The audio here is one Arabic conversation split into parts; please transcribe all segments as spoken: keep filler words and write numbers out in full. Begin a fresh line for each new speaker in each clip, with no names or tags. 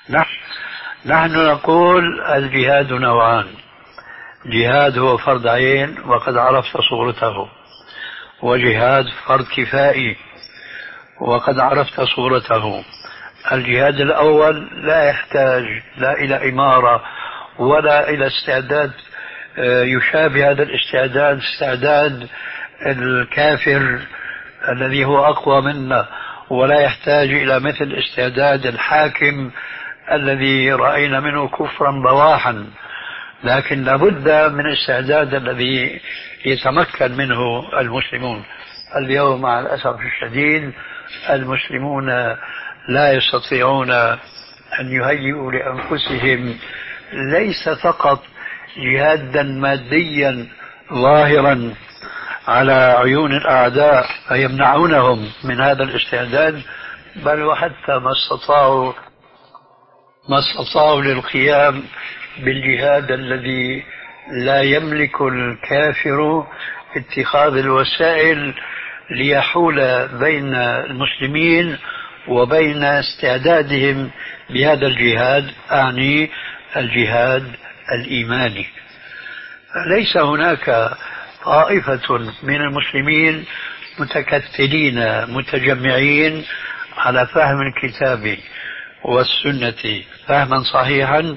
نحن نحن نقول الجهاد نوعان. جهاد هو فرض عين وقد عرفت صورته، وجهاد فرض كفائي وقد عرفت صورته. الجهاد الأول لا يحتاج لا إلى إمارة ولا إلى استعداد يشابه هذا الاستعداد استعداد الكافر الذي هو أقوى منا، ولا يحتاج إلى مثل استعداد الحاكم الذي رأينا منه كفرا بواحا، لكن لابد من استعداد الذي يتمكن منه المسلمون. اليوم مع الأسف الشديد المسلمون لا يستطيعون أن يهيئوا لأنفسهم ليس فقط جهادا ماديا ظاهرا على عيون الأعداء فيمنعونهم من هذا الاستعداد، بل وحتى ما استطاعوا ما استطاعوا للقيام بالجهاد الذي لا يملك الكافر اتخاذ الوسائل ليحول بين المسلمين وبين استعدادهم بهذا الجهاد، أعني الجهاد الإيماني. ليس هناك طائفة من المسلمين متكتلين متجمعين على فهم الكتاب والسنة فهما صحيحا،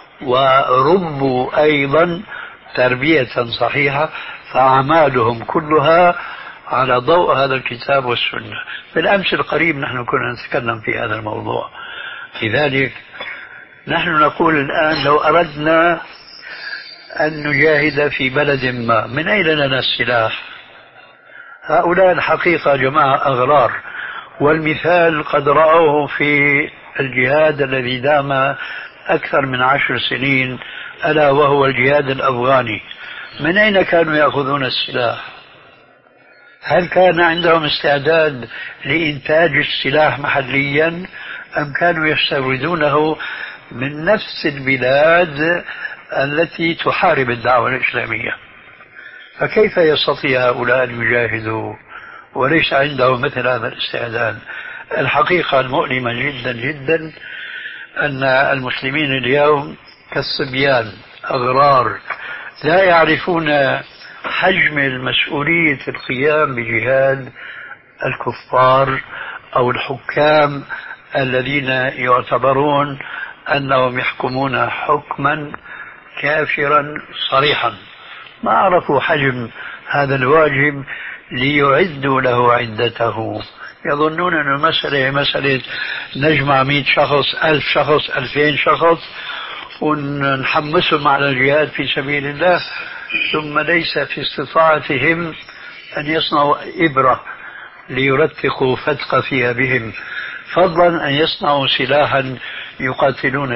وربوا أيضا تربية صحيحة، فأعمالهم كلها على ضوء هذا الكتاب والسنة. بالأمس القريب نحن كنا نتكلم في هذا الموضوع. لذلك نحن نقول الآن لو أردنا أن نجاهد في بلد ما، من أين لنا السلاح؟ هؤلاء الحقيقة جماعة أغرار، والمثال قد رأوه في الجهاد الذي دام أكثر من عشر سنين، ألا وهو الجهاد الأفغاني. من أين كانوا يأخذون السلاح؟ هل كان عندهم استعداد لإنتاج السلاح محليا، أم كانوا يستوردونه من نفس البلاد التي تحارب الدعوة الإسلامية؟ فكيف يستطيع هؤلاء أن يجاهدوا وليس عندهم مثل هذا الاستعداد؟ الحقيقة المؤلمة جدا جدا أن المسلمين اليوم كالصبيان أغرار لا يعرفون حجم المسؤولية في القيام بجهاد الكفار أو الحكام الذين يعتبرون أنهم يحكمون حكما كافرا صريحا. ما عرفوا حجم هذا الواجب ليعدوا له عدته. يظنون أن المسألة مسألة نجمع مئة شخص ألف شخص ألفين شخص ونحمسهم على الجهاد في سبيل الله، ثم ليس في استطاعتهم أن يصنعوا إبرة ليرتقوا فتق فيها بهم، فضلا أن يصنعوا سلاحا يقاتلون